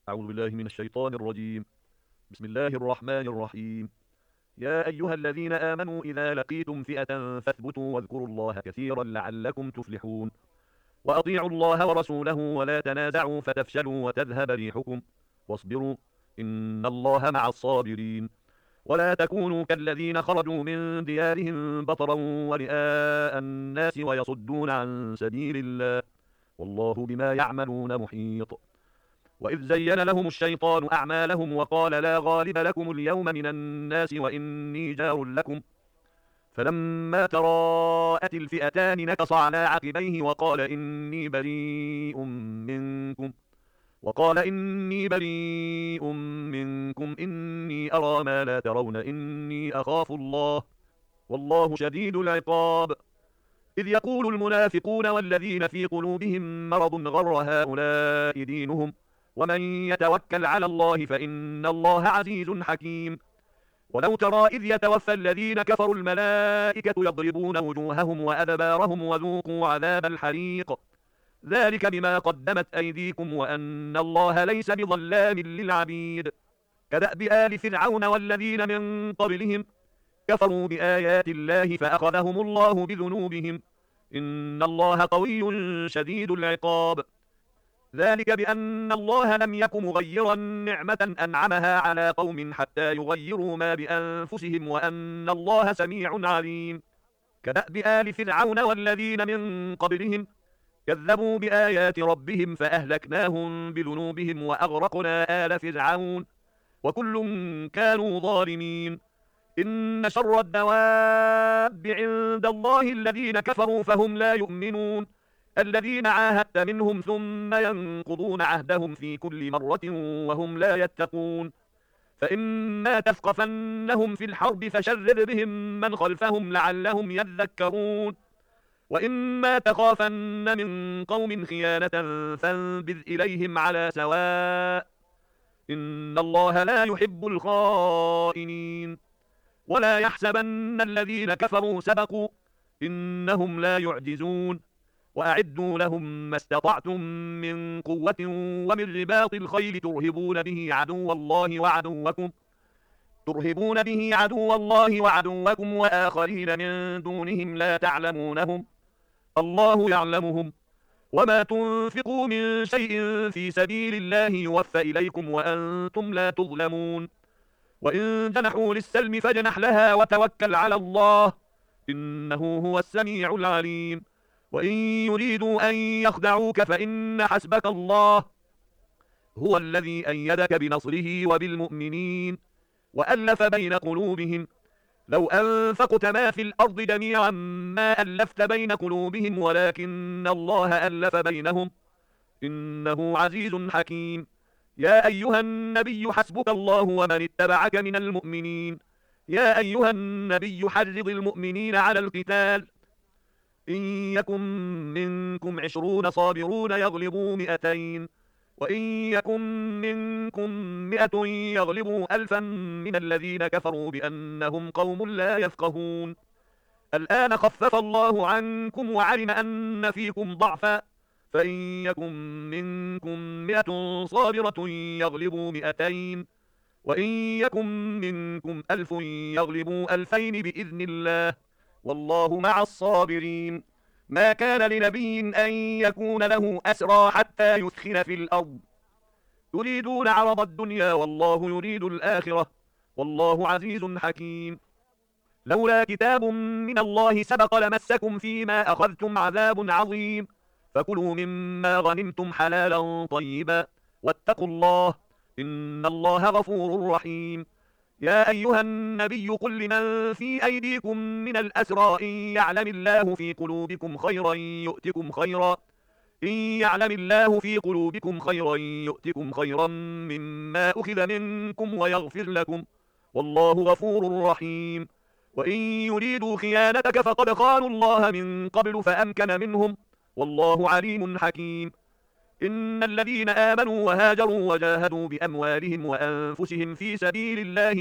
أعوذ بالله من الشيطان الرجيم. بسم الله الرحمن الرحيم. يا أيها الذين آمنوا إذا لقيتم فئة فاثبتوا واذكروا الله كثيرا لعلكم تفلحون. وأطيعوا الله ورسوله ولا تنازعوا فتفشلوا وتذهب ريحكم واصبروا إن الله مع الصابرين. ولا تكونوا كالذين خرجوا من ديارهم بطرا ورئاء الناس ويصدون عن سبيل الله والله بما يعملون محيط. وإذ زين لهم الشيطان أعمالهم وقال لا غالب لكم اليوم من الناس وإني جار لكم فلما تراءت الفئتان نكص على عقبيه وقال إني بريء منكم إني أرى ما لا ترون إني أخاف الله والله شديد العقاب. إذ يقول المنافقون والذين في قلوبهم مرض غر هؤلاء دينهم ومن يتوكل على الله فإن الله عزيز حكيم. ولو ترى إذ يتوفى الذين كفروا الملائكة يضربون وجوههم وأدبارهم وذوقوا عذاب الحريق ذلك بما قدمت أيديكم وأن الله ليس بظلام للعبيد. كدأب آل فرعون والذين من قبلهم كفروا بآيات الله فأخذهم الله بذنوبهم إن الله قوي شديد العقاب. ذلك بأن الله لم يك مغيرا نعمة أنعمها على قوم حتى يغيروا ما بأنفسهم وأن الله سميع عليم. كدأب آل فرعون والذين من قبلهم كذبوا بآيات ربهم فأهلكناهم بذنوبهم وأغرقنا آل فرعون وكل كانوا ظالمين. إن شر الدواب عند الله الذين كفروا فهم لا يؤمنون الذين عاهدت منهم ثم ينقضون عهدهم في كل مرة وهم لا يتقون. فإما تثقفنهم في الحرب فشرر بهم من خلفهم لعلهم يذكرون وإما تخافن من قوم خيانة فانبذ إليهم على سواء إن الله لا يحب الخائنين. ولا يحسبن الذين كفروا سبقوا إنهم لا يعجزون. وأعدوا لهم ما استطعتم من قوة ومن رباط الخيل ترهبون به عدو الله وعدوكم وآخرين من دونهم لا تعلمونهم الله يعلمهم. وما تنفقوا من شيء في سبيل الله يوفى إليكم وأنتم لا تظلمون. وإن جنحوا للسلم فاجنح لها وتوكل على الله إنه هو السميع العليم. وإن يريدوا أن يخدعوك فإن حسبك الله هو الذي أيدك بنصره وبالمؤمنين وألف بين قلوبهم لو أنفقت ما في الأرض جميعا ما ألفت بين قلوبهم ولكن الله ألف بينهم إنه عزيز حكيم. يا أيها النبي حسبك الله ومن اتبعك من المؤمنين. يا أيها النبي حرض المؤمنين على القتال إن يكن منكم 20 صابرون يغلبوا 200 وإن يكن منكم 100 يغلبوا 1000 من الذين كفروا بأنهم قوم لا يفقهون. الآن خفف الله عنكم وعلم أن فيكم ضعفا فإن يكن منكم 100 صابرة يغلبوا 200 وإن يكن منكم 1000 يغلبوا 2000 بإذن الله والله مع الصابرين. ما كان لنبي أن يكون له أسرى حتى يثخن في الأرض يريدون عرض الدنيا والله يريد الآخرة والله عزيز حكيم. لولا كتاب من الله سبق لمسكم فيما أخذتم عذاب عظيم فكلوا مما غنمتم حلالا طيبا واتقوا الله إن الله غفور رحيم. يا أيها النبي قل لمن في أيديكم من الأسرى إن يعلم الله في قلوبكم خيرا يؤتكم خيرا مما أخذ منكم ويغفر لكم والله غفور رحيم. وإن يريدوا خيانتك فقد خانوا الله من قبل فأمكن منهم والله عليم حكيم. إن الذين آمنوا وهاجروا وجاهدوا بأموالهم وأنفسهم في سبيل الله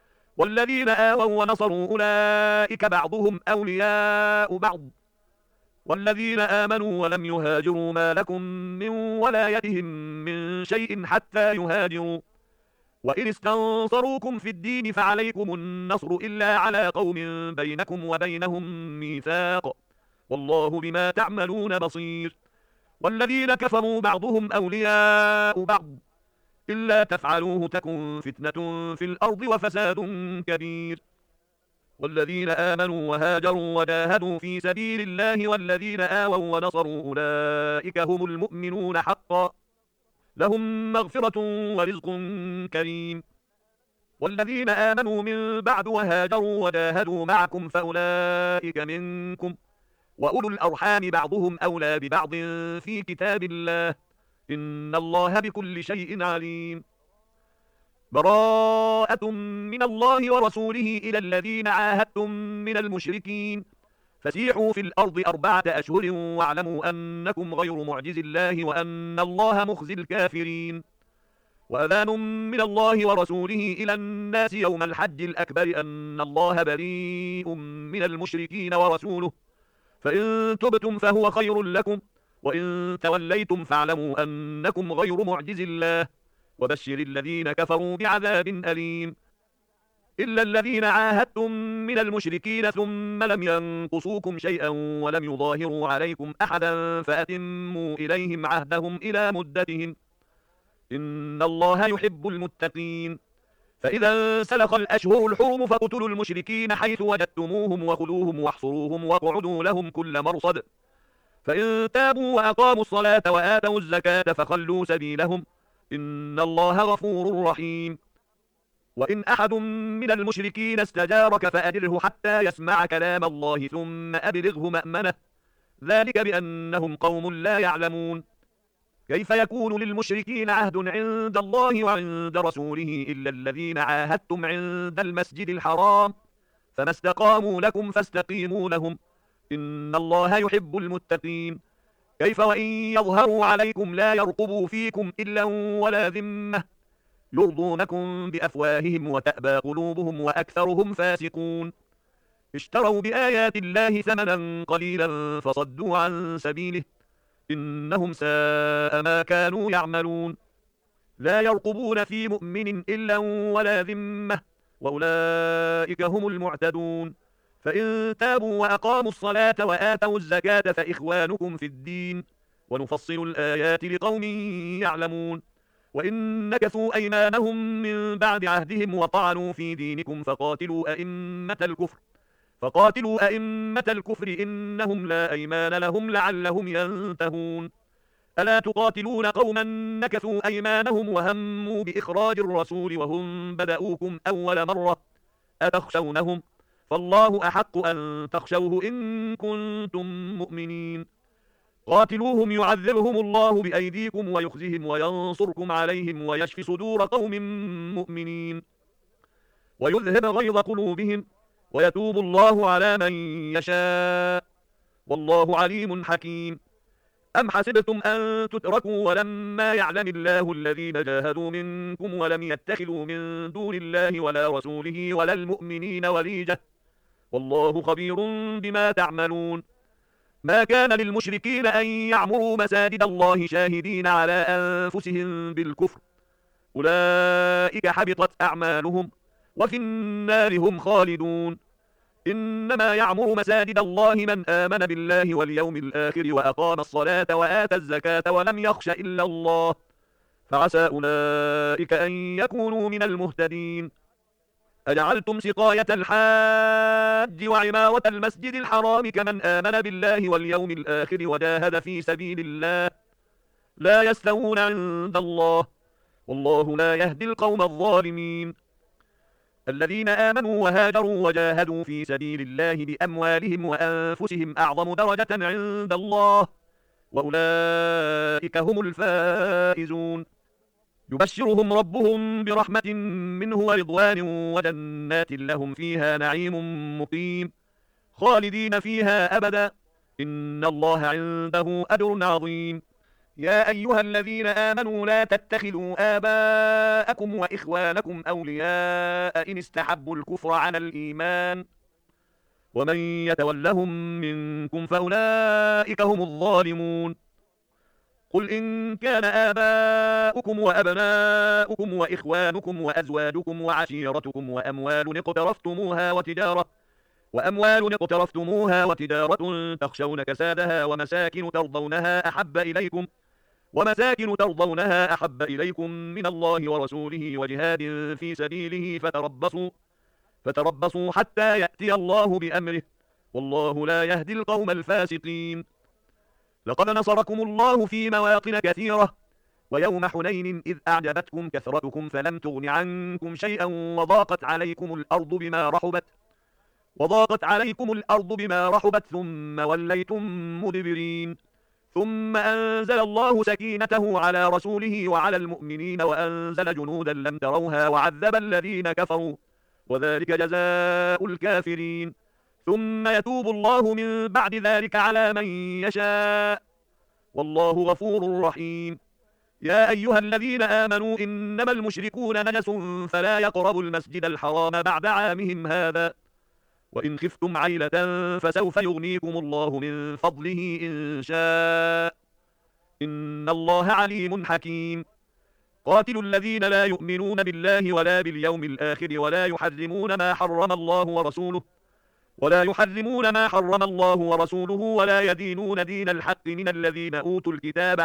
والذين آووا ونصروا أولئك بعضهم أولياء بعض والذين آمنوا ولم يهاجروا ما لكم من ولايتهم من شيء حتى يهاجروا، وإن استنصروكم في الدين فعليكم النصر إلا على قوم بينكم وبينهم ميثاق، والله بما تعملون بصير. والذين كفروا بعضهم أولياء بعض، إلا تفعلوه تكن فتنة في الأرض وفساد كبير. والذين آمنوا وهاجروا وجاهدوا في سبيل الله والذين آووا ونصروا أولئك هم المؤمنون حقا، لهم مغفرة ورزق كريم. والذين آمنوا من بعد وهاجروا وجاهدوا معكم فأولئك منكم، وأولو الأرحام بعضهم أولى ببعض في كتاب الله، إن الله بكل شيء عليم. براءة من الله ورسوله إلى الذين عاهدتم من المشركين، فسيحوا في الأرض 4 أشهر واعلموا أنكم غير معجز الله وأن الله مخزي الكافرين. وأذان من الله ورسوله إلى الناس يوم الحج الأكبر أن الله بريء من المشركين ورسوله، فإن تبتم فهو خير لكم، وإن توليتم فاعلموا أنكم غير معجز الله، وبشر الذين كفروا بعذاب أليم. إلا الذين عاهدتم من المشركين ثم لم ينقصوكم شيئا ولم يظاهروا عليكم أحدا فأتموا إليهم عهدهم إلى مدتهم، إن الله يحب المتقين. فإذا سلخ الأشهر الحرم فاقتلوا المشركين حيث وجدتموهم وخذوهم واحصروهم واقعدوا لهم كل مرصد، فإن تابوا وأقاموا الصلاة وآتوا الزكاة فخلوا سبيلهم، إن الله غفور رحيم. وإن أحد من المشركين استجارك فأجره حتى يسمع كلام الله ثم أبلغه مأمنه، ذلك بأنهم قوم لا يعلمون. كيف يكون للمشركين عهد عند الله وعند رسوله إلا الذين عاهدتم عند المسجد الحرام، فما استقاموا لكم فاستقيموا لهم، إن الله يحب المتقين. كيف وإن يظهروا عليكم لا يرقبوا فيكم إلا ولا ذمة، يرضونكم بأفواههم وتأبى قلوبهم وأكثرهم فاسقون. اشتروا بآيات الله ثمنا قليلا فصدوا عن سبيله، إنهم ساء ما كانوا يعملون. لا يرقبون في مؤمن إلا ولا ذمة، وأولئك هم المعتدون. فإن تابوا وأقاموا الصلاة وآتوا الزكاة فإخوانكم في الدين، ونفصل الآيات لقوم يعلمون. وإن نكثوا أيمانهم من بعد عهدهم وطعنوا في دينكم فقاتلوا أئمة الكفر إنهم لا أيمان لهم لعلهم ينتهون. ألا تقاتلون قوما نكثوا أيمانهم وهموا بإخراج الرسول وهم بدأوكم أول مرة، أتخشونهم؟ فالله أحق أن تخشوه إن كنتم مؤمنين. قاتلوهم يعذبهم الله بأيديكم ويخزهم وينصركم عليهم ويشف صدور قوم مؤمنين، ويذهب غيظ قلوبهم، ويتوب الله على من يشاء، والله عليم حكيم. أم حسبتم أن تتركوا ولما يعلم الله الذين جاهدوا منكم ولم يتخذوا من دون الله ولا رسوله ولا المؤمنين وليجة، والله خبير بما تعملون. ما كان للمشركين أن يعمروا مساجد الله شاهدين على أنفسهم بالكفر، أولئك حبطت أعمالهم وفي النار هم خالدون. إنما يعمر مساجد الله من آمن بالله واليوم الآخر وأقام الصلاة وآتى الزكاة ولم يخش إلا الله، فعسى أولئك أن يكونوا من المهتدين. أجعلتم سقاية الحاج وعمارة المسجد الحرام كمن آمن بالله واليوم الآخر وجاهد في سبيل الله، لا يستوون عند الله، والله لا يهدي القوم الظالمين. الذين آمنوا وهاجروا وجاهدوا في سبيل الله بأموالهم وأنفسهم أعظم درجة عند الله، وأولئك هم الفائزون. يبشرهم ربهم برحمة منه ورضوان وجنات لهم فيها نعيم مقيم، خالدين فيها أبدا، إن الله عنده أجر عظيم. يا أيها الذين آمنوا لا تتخذوا آباءكم وإخوانكم أولياء إن استحبوا الكفر على الإيمان، ومن يتولهم منكم فأولئك هم الظالمون. قل إن كان آباؤكم وأبناؤكم وإخوانكم وأزواجكم وعشيرتكم وأموال اقترفتموها وتجارة تخشون كسادها ومساكن ترضونها أحب إليكم من الله ورسوله وجهاد في سبيله فتربصوا حتى يأتي الله بأمره، والله لا يهدي القوم الفاسقين. لقد نصركم الله في مواطن كثيرة، ويوم حنين إذ أعجبتكم كثرتكم فلم تغن عنكم شيئا وضاقت عليكم الأرض بما رحبت ثم وليتم مدبرين. ثم أنزل الله سكينته على رسوله وعلى المؤمنين وأنزل جنودا لم تروها وعذب الذين كفروا، وذلك جزاء الكافرين. ثم يتوب الله من بعد ذلك على من يشاء، والله غفور رحيم. يا أيها الذين آمنوا إنما المشركون نجس فلا يقربوا المسجد الحرام بعد عامهم هذا، وإن خفتم عيلة فسوف يغنيكم الله من فضله إن شاء، إن الله عليم حكيم. قاتلوا الذين لا يؤمنون بالله ولا باليوم الآخر ولا يحرمون ما حرم الله ورسوله ولا يدينون دين الحق من الذين أوتوا الكتاب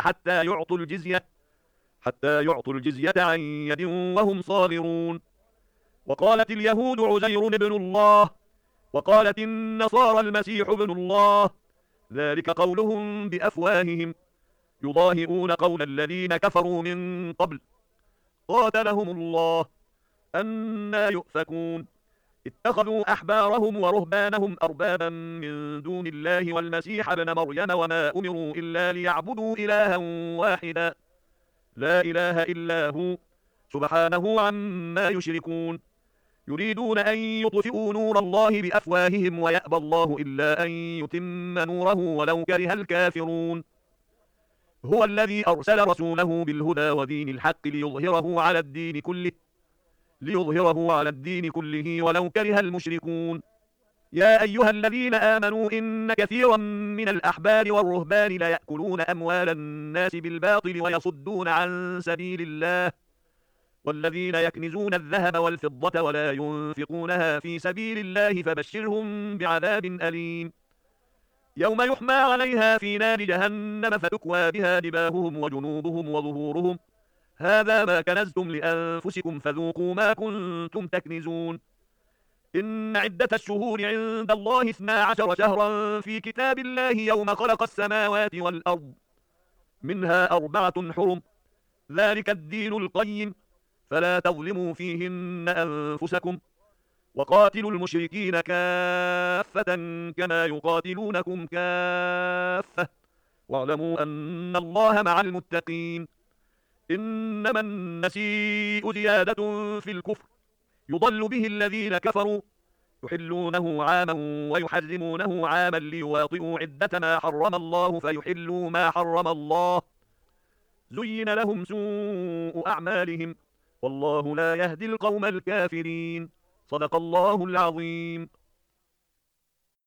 حتى يعطوا الجزية عن يد وهم صاغرون. وقالت اليهود عزير ابن الله وقالت النصارى المسيح ابن الله، ذلك قولهم بأفواههم يضاهئون قول الذين كفروا من قبل، قاتلهم الله أنى يؤفكون. اتخذوا أحبارهم ورهبانهم أربابا من دون الله والمسيح ابن مريم وما أمروا إلا ليعبدوا إلها واحدا لا إله إلا هو سبحانه عما يشركون. يريدون أن يطفئوا نور الله بأفواههم ويأبى الله إلا أن يتم نوره ولو كره الكافرون. هو الذي أرسل رسوله بالهدى ودين الحق ليظهره على الدين كله ولو كره المشركون. يا أيها الذين آمنوا إن كثيرا من الأحبار والرهبان ليأكلون أموال الناس بالباطل ويصدون عن سبيل الله، والذين يكنزون الذهب والفضة ولا ينفقونها في سبيل الله فبشرهم بعذاب أليم. يوم يحمى عليها في نار جهنم فتكوى بها جباههم وجنوبهم وظهورهم، هذا ما كنزتم لأنفسكم فذوقوا ما كنتم تكنزون. إن عدة الشهور عند الله 12 شهرا في كتاب الله يوم خلق السماوات والأرض، منها 4 حرم، ذلك الدين القيم، فلا تظلموا فيهن أنفسكم، وقاتلوا المشركين كافة كما يقاتلونكم كافة، واعلموا أن الله مع المتقين. إنما النسيء زيادة في الكفر، يضل به الذين كفروا يحلونه عاما ويحرمونه عاما ليواطئوا عدة ما حرم الله فيحلوا ما حرم الله، زين لهم سوء أعمالهم، والله لا يهدي القوم الكافرين. صدق الله العظيم.